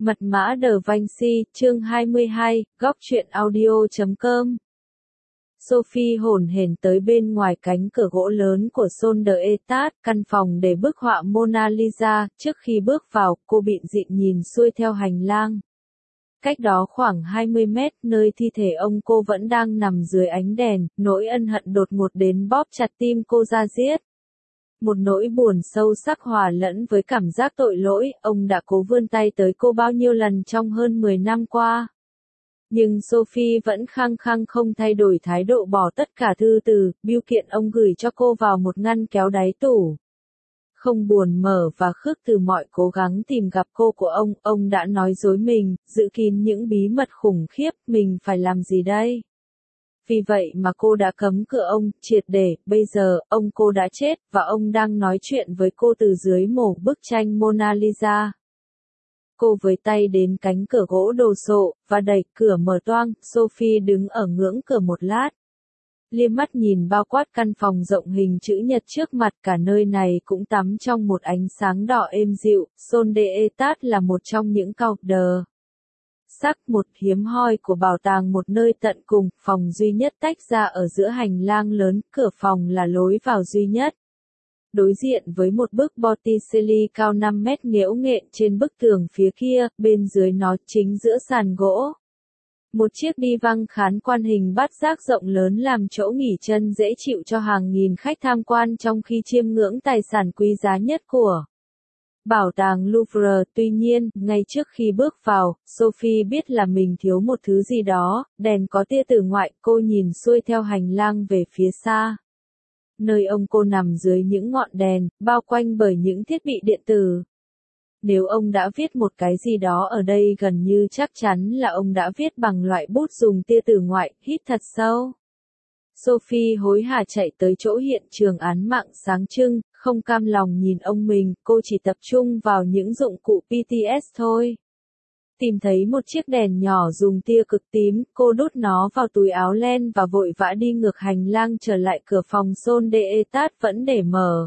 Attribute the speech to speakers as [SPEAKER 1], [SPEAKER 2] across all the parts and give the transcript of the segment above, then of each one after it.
[SPEAKER 1] Mật mã Da Vinci, chương 22, góc truyện audio.com. Sophie hổn hển tới bên ngoài cánh cửa gỗ lớn của Sol d'Etat, căn phòng để bức họa Mona Lisa. Trước khi bước vào, cô bịn dịn nhìn xuôi theo hành lang. Cách đó khoảng 20 mét, nơi thi thể ông cô vẫn đang nằm dưới ánh đèn, nỗi ân hận đột ngột đến bóp chặt tim cô ra diết. Một nỗi buồn sâu sắc hòa lẫn với cảm giác tội lỗi, ông đã cố vươn tay tới cô bao nhiêu lần trong hơn 10 năm qua. Nhưng Sophie vẫn khăng khăng không thay đổi thái độ, bỏ tất cả thư từ, bưu kiện ông gửi cho cô vào một ngăn kéo đáy tủ. Không buồn mở và khước từ mọi cố gắng tìm gặp cô của ông đã nói dối mình, giữ kín những bí mật khủng khiếp, mình phải làm gì đây? Vì vậy mà cô đã cấm cửa ông, triệt để. Bây giờ, cô đã chết, và ông đang nói chuyện với cô từ dưới mổ bức tranh Mona Lisa. Cô với tay đến cánh cửa gỗ đồ sộ, và đẩy cửa mở toang. Sophie đứng ở ngưỡng cửa một lát. Liếc mắt nhìn bao quát căn phòng rộng hình chữ nhật trước mặt, cả nơi này cũng tắm trong một ánh sáng đỏ êm dịu. Sol d'Etat là một trong những cọc đờ sắc, một hiếm hoi của bảo tàng, một nơi tận cùng, phòng duy nhất tách ra ở giữa hành lang lớn, cửa phòng là lối vào duy nhất. Đối diện với một bức Botticelli cao 5 mét nghễu nghện trên bức tường phía kia, bên dưới nó, chính giữa sàn gỗ. Một chiếc đi văng khán quan hình bát giác rộng lớn làm chỗ nghỉ chân dễ chịu cho hàng nghìn khách tham quan trong khi chiêm ngưỡng tài sản quý giá nhất của Bảo tàng Louvre. Tuy nhiên, ngay trước khi bước vào, Sophie biết là mình thiếu một thứ gì đó. Đèn có tia tử ngoại, cô nhìn xuôi theo hành lang về phía xa. Nơi cô nằm dưới những ngọn đèn, bao quanh bởi những thiết bị điện tử. Nếu ông đã viết một cái gì đó ở đây, gần như chắc chắn là ông đã viết bằng loại bút dùng tia tử ngoại. Hít thật sâu. Sophie hối hả chạy tới chỗ hiện trường án mạng sáng trưng, không cam lòng nhìn ông mình, cô chỉ tập trung vào những dụng cụ PTS thôi. Tìm thấy một chiếc đèn nhỏ dùng tia cực tím, cô đút nó vào túi áo len và vội vã đi ngược hành lang trở lại cửa phòng. Sol d'Etat vẫn để mở.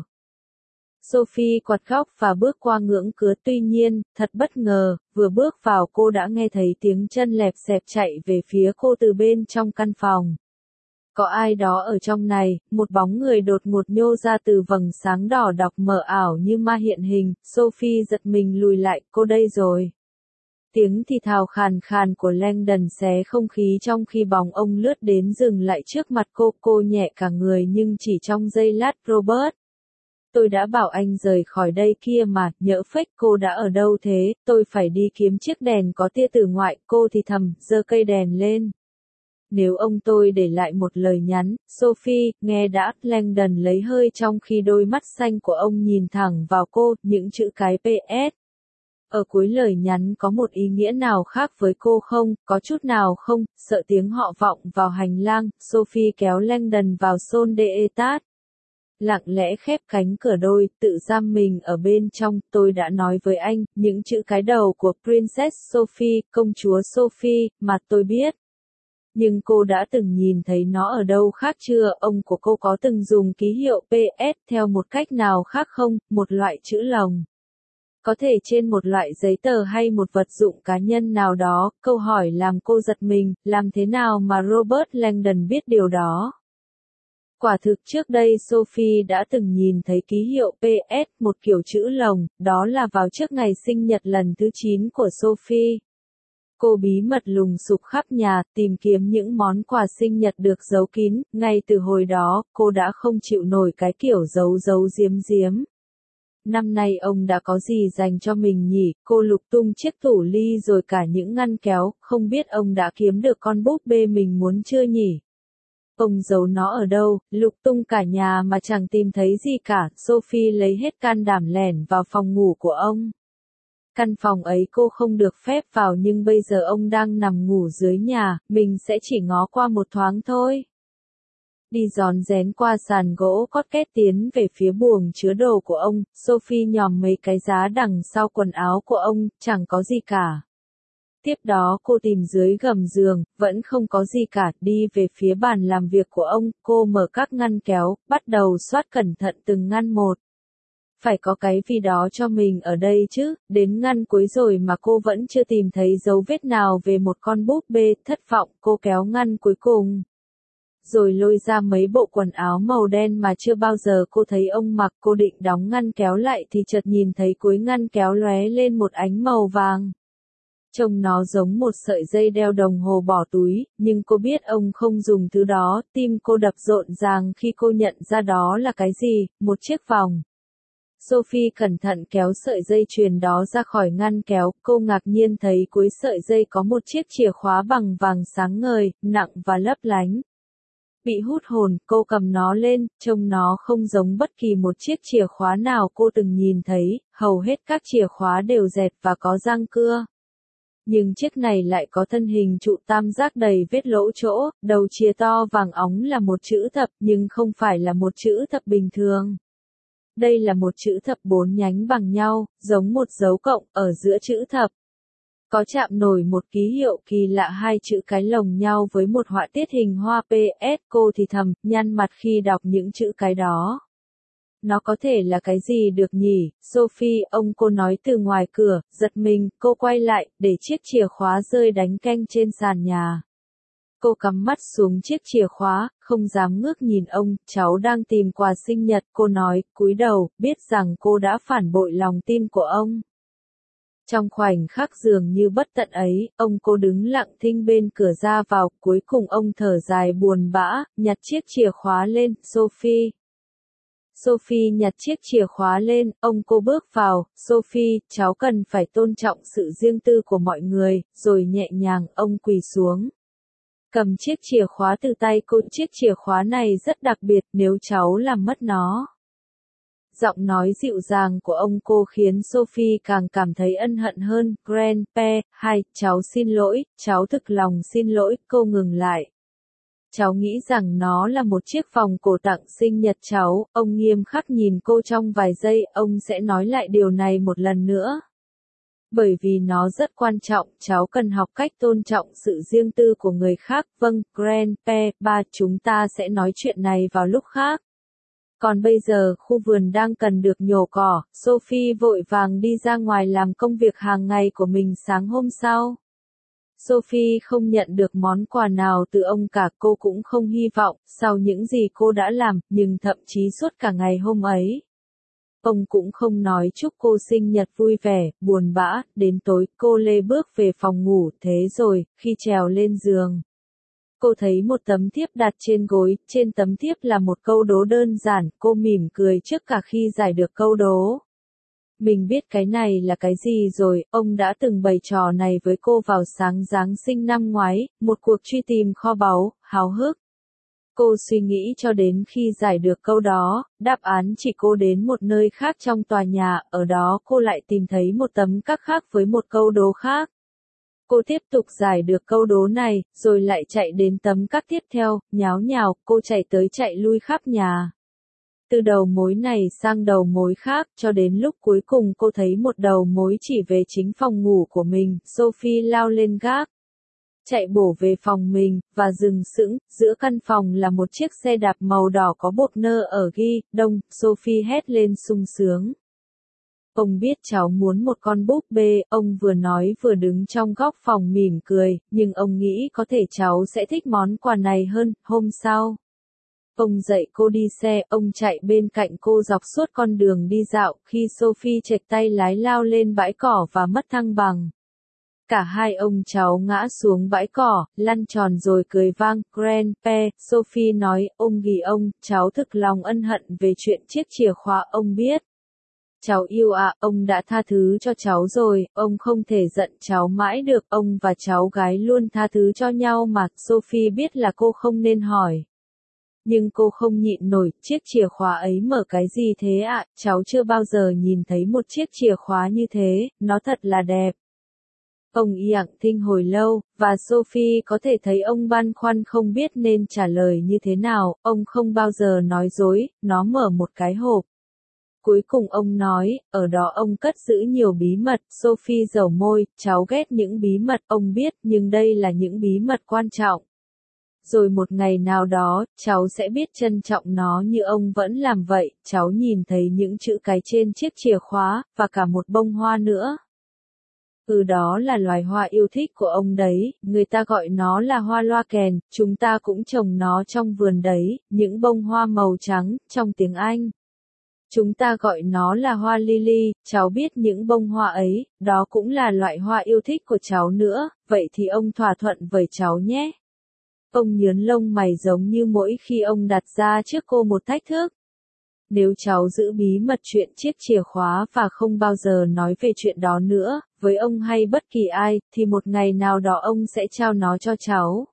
[SPEAKER 1] Sophie quạt góc và bước qua ngưỡng cửa. Tuy nhiên, thật bất ngờ, vừa bước vào cô đã nghe thấy tiếng chân lẹp xẹp chạy về phía cô từ bên trong căn phòng. Có ai đó ở trong này? Một bóng người đột ngột nhô ra từ vầng sáng đỏ đọc mờ ảo như ma hiện hình. Sophie giật mình lùi lại, cô đây rồi. Tiếng thì thào khàn khàn của Langdon xé không khí trong khi bóng ông lướt đến dừng lại trước mặt cô nhẹ cả người nhưng chỉ trong giây lát. Robert, tôi đã bảo anh rời khỏi đây kia mà, nhỡ phếch, cô đã ở đâu thế? Tôi phải đi kiếm chiếc đèn có tia tử ngoại, cô thì thầm, giơ cây đèn lên. Nếu tôi để lại một lời nhắn, Sophie, nghe đã. Langdon lấy hơi trong khi đôi mắt xanh của ông nhìn thẳng vào cô, những chữ cái PS. Ở cuối lời nhắn có một ý nghĩa nào khác với cô không? Có chút nào không? Sợ tiếng họ vọng vào hành lang, Sophie kéo Langdon vào Sol d'Etat. Lặng lẽ khép cánh cửa đôi, tự giam mình ở bên trong. Tôi đã nói với anh, những chữ cái đầu của Princess Sophie, công chúa Sophie, mà tôi biết. Nhưng cô đã từng nhìn thấy nó ở đâu khác chưa? Ông của cô có từng dùng ký hiệu PS theo một cách nào khác không? Một loại chữ lồng. Có thể trên một loại giấy tờ hay một vật dụng cá nhân nào đó. Câu hỏi làm cô giật mình, làm thế nào mà Robert Langdon biết điều đó? Quả thực trước đây Sophie đã từng nhìn thấy ký hiệu PS, một kiểu chữ lồng, đó là vào trước ngày sinh nhật lần thứ 9 của Sophie. Cô bí mật lùng sục khắp nhà, tìm kiếm những món quà sinh nhật được giấu kín. Ngay từ hồi đó, cô đã không chịu nổi cái kiểu giấu giấu giếm giếm. Năm nay ông đã có gì dành cho mình nhỉ? Cô lục tung chiếc tủ ly rồi cả những ngăn kéo, không biết ông đã kiếm được con búp bê mình muốn chưa nhỉ? Ông giấu nó ở đâu? Lục tung cả nhà mà chẳng tìm thấy gì cả. Sophie lấy hết can đảm lẻn vào phòng ngủ của ông. Căn phòng ấy cô không được phép vào, nhưng bây giờ ông đang nằm ngủ dưới nhà, mình sẽ chỉ ngó qua một thoáng thôi. Đi rón rén qua sàn gỗ cót két tiến về phía buồng chứa đồ của ông, Sophie nhòm mấy cái giá đằng sau quần áo của ông, chẳng có gì cả. Tiếp đó cô tìm dưới gầm giường, vẫn không có gì cả, đi về phía bàn làm việc của ông, cô mở các ngăn kéo, bắt đầu soát cẩn thận từng ngăn một. Phải có cái vì đó cho mình ở đây chứ, đến ngăn cuối rồi mà cô vẫn chưa tìm thấy dấu vết nào về một con búp bê, thất vọng, cô kéo ngăn cuối cùng. Rồi lôi ra mấy bộ quần áo màu đen mà chưa bao giờ cô thấy ông mặc, cô định đóng ngăn kéo lại thì chợt nhìn thấy cuối ngăn kéo lóe lên một ánh màu vàng. Trông nó giống một sợi dây đeo đồng hồ bỏ túi, nhưng cô biết ông không dùng thứ đó, tim cô đập rộn ràng khi cô nhận ra đó là cái gì, một chiếc vòng. Sophie cẩn thận kéo sợi dây chuyền đó ra khỏi ngăn kéo, cô ngạc nhiên thấy cuối sợi dây có một chiếc chìa khóa bằng vàng sáng ngời, nặng và lấp lánh. Bị hút hồn, cô cầm nó lên, trông nó không giống bất kỳ một chiếc chìa khóa nào cô từng nhìn thấy, hầu hết các chìa khóa đều dẹt và có răng cưa. Nhưng chiếc này lại có thân hình trụ tam giác đầy vết lỗ chỗ, đầu chìa to vàng óng là một chữ thập nhưng không phải là một chữ thập bình thường. Đây là một chữ thập 4 nhánh bằng nhau, giống một dấu cộng ở giữa chữ thập. Có chạm nổi một ký hiệu kỳ lạ hai chữ cái lồng nhau với một họa tiết hình hoa PS, cô thì thầm, nhăn mặt khi đọc những chữ cái đó. Nó có thể là cái gì được nhỉ, Sophie, ông cô nói từ ngoài cửa, giật mình, cô quay lại, để chiếc chìa khóa rơi đánh canh trên sàn nhà. Cô cắm mắt xuống chiếc chìa khóa, không dám ngước nhìn ông, cháu đang tìm quà sinh nhật, cô nói, cúi đầu, biết rằng cô đã phản bội lòng tin của ông. Trong khoảnh khắc dường như bất tận ấy, ông cô đứng lặng thinh bên cửa ra vào, cuối cùng ông thở dài buồn bã, nhặt chiếc chìa khóa lên, Sophie. Sophie nhặt chiếc chìa khóa lên, ông cô bước vào, Sophie, cháu cần phải tôn trọng sự riêng tư của mọi người, rồi nhẹ nhàng, ông quỳ xuống. Cầm chiếc chìa khóa từ tay cô, chiếc chìa khóa này rất đặc biệt nếu cháu làm mất nó. Giọng nói dịu dàng của ông cô khiến Sophie càng cảm thấy ân hận hơn, Grandpa, cháu xin lỗi, cháu thực lòng xin lỗi, cô ngừng lại. Cháu nghĩ rằng nó là một chiếc vòng cổ tặng sinh nhật cháu, ông nghiêm khắc nhìn cô trong vài giây, ông sẽ nói lại điều này một lần nữa. Bởi vì nó rất quan trọng, cháu cần học cách tôn trọng sự riêng tư của người khác, vâng, Grandpa, chúng ta sẽ nói chuyện này vào lúc khác. Còn bây giờ, khu vườn đang cần được nhổ cỏ, Sophie vội vàng đi ra ngoài làm công việc hàng ngày của mình sáng hôm sau. Sophie không nhận được món quà nào từ ông cả, cô cũng không hy vọng, sau những gì cô đã làm, nhưng thậm chí suốt cả ngày hôm ấy. Ông cũng không nói chúc cô sinh nhật vui vẻ, buồn bã, đến tối, cô lê bước về phòng ngủ, thế rồi, khi trèo lên giường. Cô thấy một tấm thiếp đặt trên gối, trên tấm thiếp là một câu đố đơn giản, cô mỉm cười trước cả khi giải được câu đố. Mình biết cái này là cái gì rồi, ông đã từng bày trò này với cô vào sáng Giáng sinh năm ngoái, một cuộc truy tìm kho báu, háo hức. Cô suy nghĩ cho đến khi giải được câu đó, đáp án chỉ cô đến một nơi khác trong tòa nhà, ở đó cô lại tìm thấy một tấm các khác với một câu đố khác. Cô tiếp tục giải được câu đố này, rồi lại chạy đến tấm các tiếp theo, nháo nhào, cô chạy tới chạy lui khắp nhà. Từ đầu mối này sang đầu mối khác, cho đến lúc cuối cùng cô thấy một đầu mối chỉ về chính phòng ngủ của mình, Sophie lao lên gác. Chạy bổ về phòng mình, và dừng sững, giữa căn phòng là một chiếc xe đạp màu đỏ có bột nơ ở ghi, đông, Sophie hét lên sung sướng. Ông biết cháu muốn một con búp bê, ông vừa nói vừa đứng trong góc phòng mỉm cười, nhưng ông nghĩ có thể cháu sẽ thích món quà này hơn, hôm sau. Ông dạy cô đi xe, ông chạy bên cạnh cô dọc suốt con đường đi dạo, khi Sophie chệch tay lái lao lên bãi cỏ và mất thăng bằng. Cả hai ông cháu ngã xuống bãi cỏ, lăn tròn rồi cười vang, Grandpa, Sophie nói, ông ghi ông, cháu thực lòng ân hận về chuyện chiếc chìa khóa, ông biết. Cháu yêu ạ, ông đã tha thứ cho cháu rồi, ông không thể giận cháu mãi được, ông và cháu gái luôn tha thứ cho nhau mà, Sophie biết là cô không nên hỏi. Nhưng cô không nhịn nổi, chiếc chìa khóa ấy mở cái gì thế ạ, cháu chưa bao giờ nhìn thấy một chiếc chìa khóa như thế, nó thật là đẹp. Ông lặng thinh hồi lâu, và Sophie có thể thấy ông băn khoăn không biết nên trả lời như thế nào, ông không bao giờ nói dối, nó mở một cái hộp. Cuối cùng ông nói, ở đó ông cất giữ nhiều bí mật, Sophie dầu môi, cháu ghét những bí mật, ông biết, nhưng đây là những bí mật quan trọng. Rồi một ngày nào đó, cháu sẽ biết trân trọng nó như ông vẫn làm vậy. Cháu nhìn thấy những chữ cái trên chiếc chìa khóa, và cả một bông hoa nữa. Đó là loài hoa yêu thích của ông đấy, người ta gọi nó là hoa loa kèn, chúng ta cũng trồng nó trong vườn đấy, những bông hoa màu trắng, trong tiếng Anh. Chúng ta gọi nó là hoa lily, cháu biết những bông hoa ấy, đó cũng là loại hoa yêu thích của cháu nữa, vậy thì ông thỏa thuận với cháu nhé. Ông nhướng lông mày giống như mỗi khi ông đặt ra trước cô một thách thức. Nếu cháu giữ bí mật chuyện chiếc chìa khóa và không bao giờ nói về chuyện đó nữa, với ông hay bất kỳ ai, thì một ngày nào đó ông sẽ trao nó cho cháu.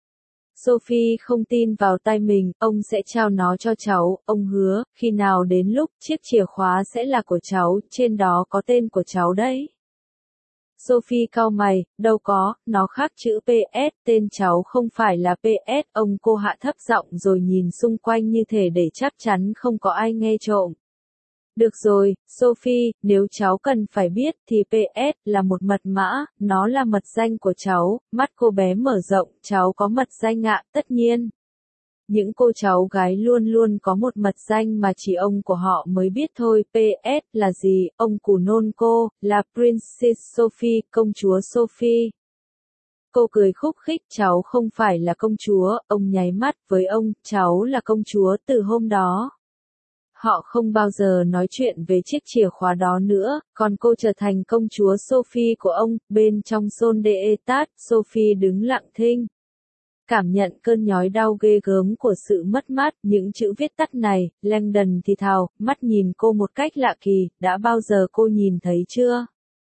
[SPEAKER 1] Sophie không tin vào tai mình, ông sẽ trao nó cho cháu, ông hứa, khi nào đến lúc, chiếc chìa khóa sẽ là của cháu, trên đó có tên của cháu đấy. Sophie cau mày, đâu có, nó khác chữ PS, tên cháu không phải là PS, cô hạ thấp giọng rồi nhìn xung quanh như thể để chắc chắn không có ai nghe trộm. Được rồi, Sophie, nếu cháu cần phải biết thì PS là một mật mã, nó là mật danh của cháu, mắt cô bé mở rộng, cháu có mật danh ạ, tất nhiên. Những cô cháu gái luôn luôn có một mật danh mà chỉ ông của họ mới biết thôi. PS là gì? Ông cù nôn cô, là Princess Sophie, công chúa Sophie. Cô cười khúc khích, cháu không phải là công chúa, ông nháy mắt với ông, cháu là công chúa từ hôm đó. Họ không bao giờ nói chuyện về chiếc chìa khóa đó nữa, còn cô trở thành công chúa Sophie của ông. Bên trong Son de Etat, Sophie đứng lặng thinh. Cảm nhận cơn nhói đau ghê gớm của sự mất mát, những chữ viết tắt này, Langdon thì thào, mắt nhìn cô một cách lạ kỳ, đã bao giờ cô nhìn thấy chưa?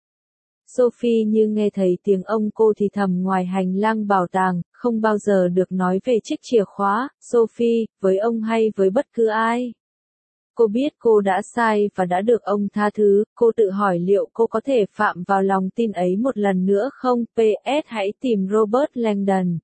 [SPEAKER 1] Sophie như nghe thấy tiếng ông cô thì thầm ngoài hành lang bảo tàng, không bao giờ được nói về chiếc chìa khóa, Sophie, với ông hay với bất cứ ai. Cô biết cô đã sai và đã được ông tha thứ, cô tự hỏi liệu cô có thể phạm vào lòng tin ấy một lần nữa không? PS hãy tìm Robert Langdon.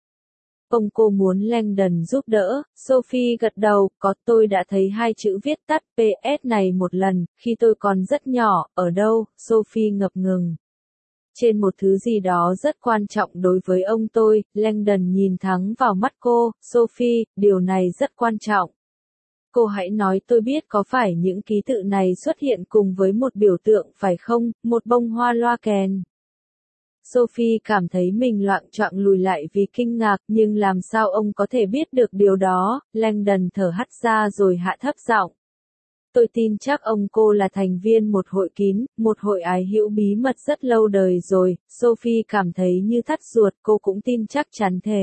[SPEAKER 1] Cô muốn Langdon giúp đỡ, Sophie gật đầu, tôi đã thấy hai chữ viết tắt PS này một lần, khi tôi còn rất nhỏ, ở đâu, Sophie ngập ngừng. Trên một thứ gì đó rất quan trọng đối với ông tôi, Langdon nhìn thẳng vào mắt cô, Sophie, điều này rất quan trọng. Cô hãy nói tôi biết có phải những ký tự này xuất hiện cùng với một biểu tượng phải không, một bông hoa loa kèn. Sophie cảm thấy mình loạng choạng lùi lại vì kinh ngạc, nhưng làm sao ông có thể biết được điều đó? Langdon thở hắt ra rồi hạ thấp giọng. Tôi tin chắc ông cô là thành viên một hội kín, một hội ái hữu bí mật rất lâu đời rồi. Sophie cảm thấy như thắt ruột, cô cũng tin chắc chắn thế.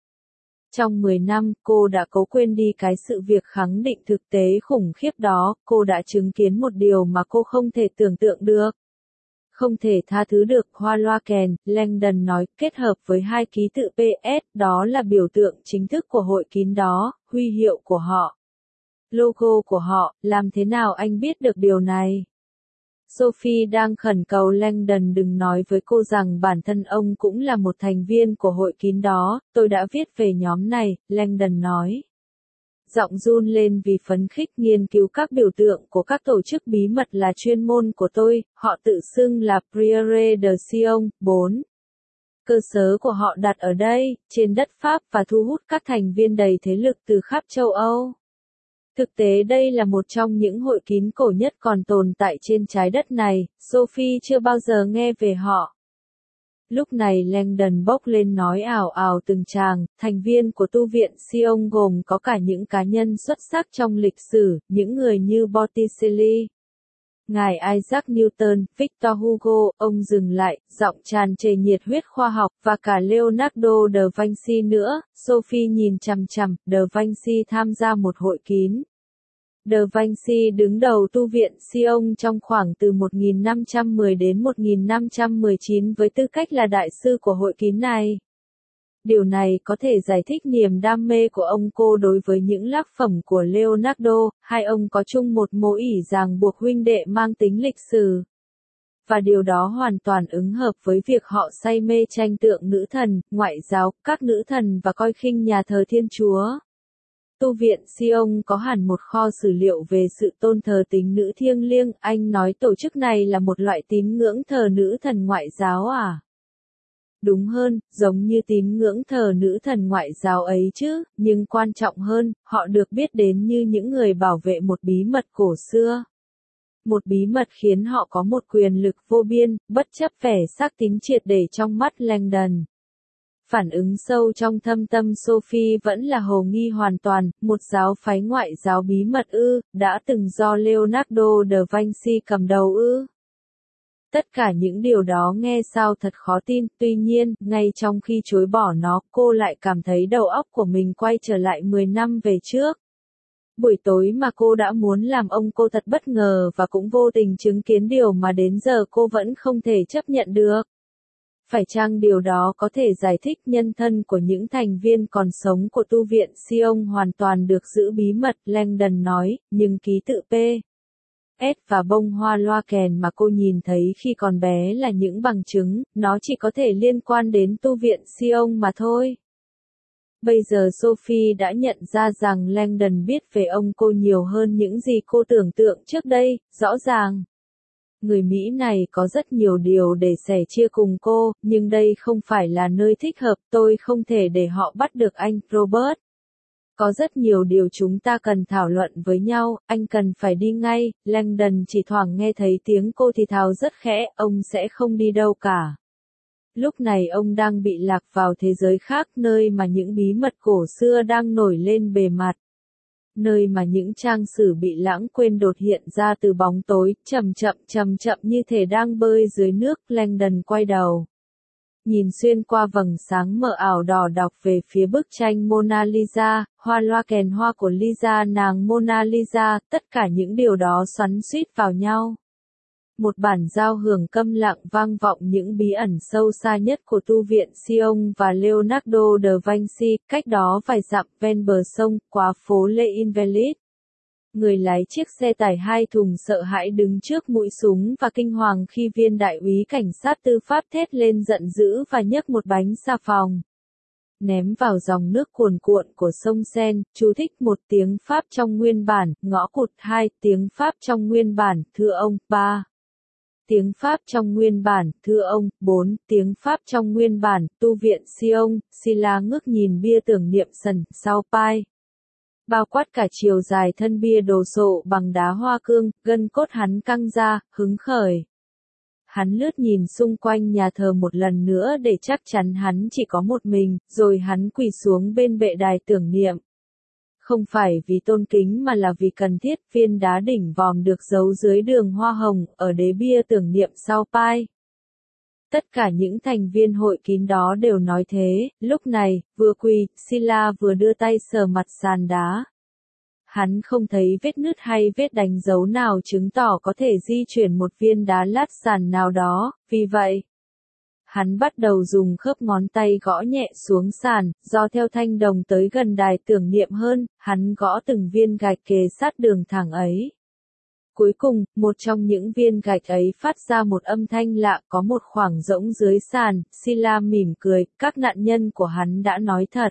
[SPEAKER 1] Trong 10 năm, cô đã cố quên đi cái sự việc khẳng định thực tế khủng khiếp đó, cô đã chứng kiến một điều mà cô không thể tưởng tượng được. Không thể tha thứ được, hoa loa kèn, Langdon nói, kết hợp với hai ký tự PS, đó là biểu tượng chính thức của hội kín đó, huy hiệu của họ. Logo của họ, làm thế nào anh biết được điều này? Sophie đang khẩn cầu Langdon đừng nói với cô rằng bản thân ông cũng là một thành viên của hội kín đó, tôi đã viết về nhóm này, Langdon nói. Giọng run lên vì phấn khích, nghiên cứu các biểu tượng của các tổ chức bí mật là chuyên môn của tôi, họ tự xưng là Priere de Sion, 4. Cơ sở của họ đặt ở đây, trên đất Pháp và thu hút các thành viên đầy thế lực từ khắp châu Âu. Thực tế đây là một trong những hội kín cổ nhất còn tồn tại trên trái đất này, Sophie chưa bao giờ nghe về họ. Lúc này Langdon bốc lên nói ào ào từng tràng, thành viên của tu viện Sion gồm có cả những cá nhân xuất sắc trong lịch sử, những người như Botticelli, ngài Isaac Newton, Victor Hugo, ông dừng lại, giọng tràn trề nhiệt huyết khoa học, và cả Leonardo da Vinci nữa. Sophie nhìn chằm chằm, da Vinci tham gia một hội kín. Da Vinci đứng đầu tu viện Sion trong khoảng từ 1510 đến 1519 với tư cách là đại sư của hội kín này. Điều này có thể giải thích niềm đam mê của ông cô đối với những tác phẩm của Leonardo, hai ông có chung một mối ỷ ràng buộc huynh đệ mang tính lịch sử. Và điều đó hoàn toàn ứng hợp với việc họ say mê tranh tượng nữ thần, ngoại giáo, các nữ thần và coi khinh nhà thờ Thiên Chúa. Tu viện Sion có hẳn một kho sử liệu về sự tôn thờ tính nữ thiêng liêng, anh nói tổ chức này là một loại tín ngưỡng thờ nữ thần ngoại giáo à? Đúng hơn, giống như tín ngưỡng thờ nữ thần ngoại giao ấy chứ, nhưng quan trọng hơn, họ được biết đến như những người bảo vệ một bí mật cổ xưa. Một bí mật khiến họ có một quyền lực vô biên, bất chấp vẻ xác tín triệt để trong mắt Langdon. Phản ứng sâu trong thâm tâm Sophie vẫn là hồ nghi hoàn toàn, một giáo phái ngoại giáo bí mật ư, đã từng do Leonardo da Vinci cầm đầu ư. Tất cả những điều đó nghe sao thật khó tin, tuy nhiên, ngay trong khi chối bỏ nó, cô lại cảm thấy đầu óc của mình quay trở lại 10 năm về trước. Buổi tối mà cô đã muốn làm ông cô thật bất ngờ và cũng vô tình chứng kiến điều mà đến giờ cô vẫn không thể chấp nhận được. Phải chăng điều đó có thể giải thích nhân thân của những thành viên còn sống của tu viện Sion hoàn toàn được giữ bí mật, Langdon nói, nhưng ký tự P. S và bông hoa loa kèn mà cô nhìn thấy khi còn bé là những bằng chứng, nó chỉ có thể liên quan đến tu viện Sion mà thôi. Bây giờ Sophie đã nhận ra rằng Langdon biết về ông cô nhiều hơn những gì cô tưởng tượng trước đây, rõ ràng. Người Mỹ này có rất nhiều điều để sẻ chia cùng cô, nhưng đây không phải là nơi thích hợp, tôi không thể để họ bắt được anh, Robert. Có rất nhiều điều chúng ta cần thảo luận với nhau, anh cần phải đi ngay, Langdon chỉ thoảng nghe thấy tiếng cô thì thào rất khẽ, ông sẽ không đi đâu cả. Lúc này ông đang bị lạc vào thế giới khác, nơi mà những bí mật cổ xưa đang nổi lên bề mặt. Nơi mà những trang sử bị lãng quên đột hiện ra từ bóng tối, chậm chậm như thể đang bơi dưới nước, Langdon quay đầu. Nhìn xuyên qua vầng sáng mờ ảo đỏ đọc về phía bức tranh Mona Lisa, hoa loa kèn hoa của Lisa nàng Mona Lisa, tất cả những điều đó xoắn xuýt vào nhau. Một bản giao hưởng câm lặng vang vọng những bí ẩn sâu xa nhất của tu viện Sion và Leonardo da Vinci, cách đó vài dặm ven bờ sông, qua phố Les Invalides. Người lái chiếc xe tải 2 thùng sợ hãi đứng trước mũi súng và kinh hoàng khi viên đại úy cảnh sát tư pháp thét lên giận dữ và nhấc một bánh xà phòng. Ném vào dòng nước cuồn cuộn của sông Sen, chú thích 1 tiếng Pháp trong nguyên bản, ngõ cụt 2 tiếng Pháp trong nguyên bản, thưa ông, 3. Tiếng Pháp trong nguyên bản, thưa ông, 4 tiếng Pháp trong nguyên bản, tu viện Sion, Sila ngước nhìn bia tưởng niệm sần, sau pai. Bao quát cả chiều dài thân bia đồ sộ bằng đá hoa cương, gân cốt hắn căng ra, hứng khởi. Hắn lướt nhìn xung quanh nhà thờ một lần nữa để chắc chắn hắn chỉ có một mình, rồi hắn quỳ xuống bên bệ đài tưởng niệm. Không phải vì tôn kính mà là vì cần thiết, viên đá đỉnh vòm được giấu dưới đường hoa hồng, ở đế bia tưởng niệm sau pai. Tất cả những thành viên hội kín đó đều nói thế, lúc này, vừa quỳ, Sila vừa đưa tay sờ mặt sàn đá. Hắn không thấy vết nứt hay vết đánh dấu nào chứng tỏ có thể di chuyển một viên đá lát sàn nào đó, vì vậy, hắn bắt đầu dùng khớp ngón tay gõ nhẹ xuống sàn, do theo thanh đồng tới gần đài tưởng niệm hơn, hắn gõ từng viên gạch kề sát đường thẳng ấy. Cuối cùng, một trong những viên gạch ấy phát ra một âm thanh lạ, có một khoảng rỗng dưới sàn, Sila mỉm cười, các nạn nhân của hắn đã nói thật.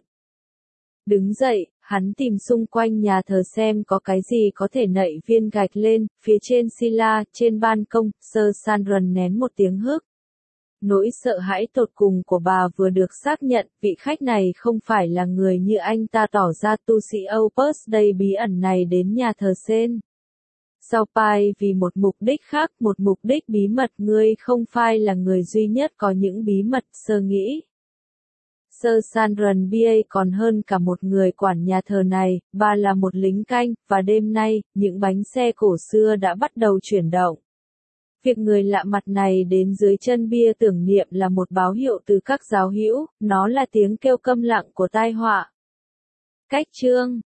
[SPEAKER 1] Đứng dậy, hắn tìm xung quanh nhà thờ xem có cái gì có thể nạy viên gạch lên, phía trên Sila, trên ban công, Sir Sandron nén một tiếng hức. Nỗi sợ hãi tột cùng của bà vừa được xác nhận, vị khách này không phải là người như anh ta tỏ ra, tu sĩ Opus Dei bí ẩn này đến nhà thờ Sen. Sao pai vì một mục đích khác, một mục đích bí mật, ngươi không phải là người duy nhất có những bí mật, Sơ nghĩ. Sir Sandron B.A. còn hơn cả một người quản nhà thờ này, bà là một lính canh, và đêm nay, những bánh xe cổ xưa đã bắt đầu chuyển động. Việc người lạ mặt này đến dưới chân bia tưởng niệm là một báo hiệu từ các giáo hữu, nó là tiếng kêu câm lặng của tai họa. Cách chương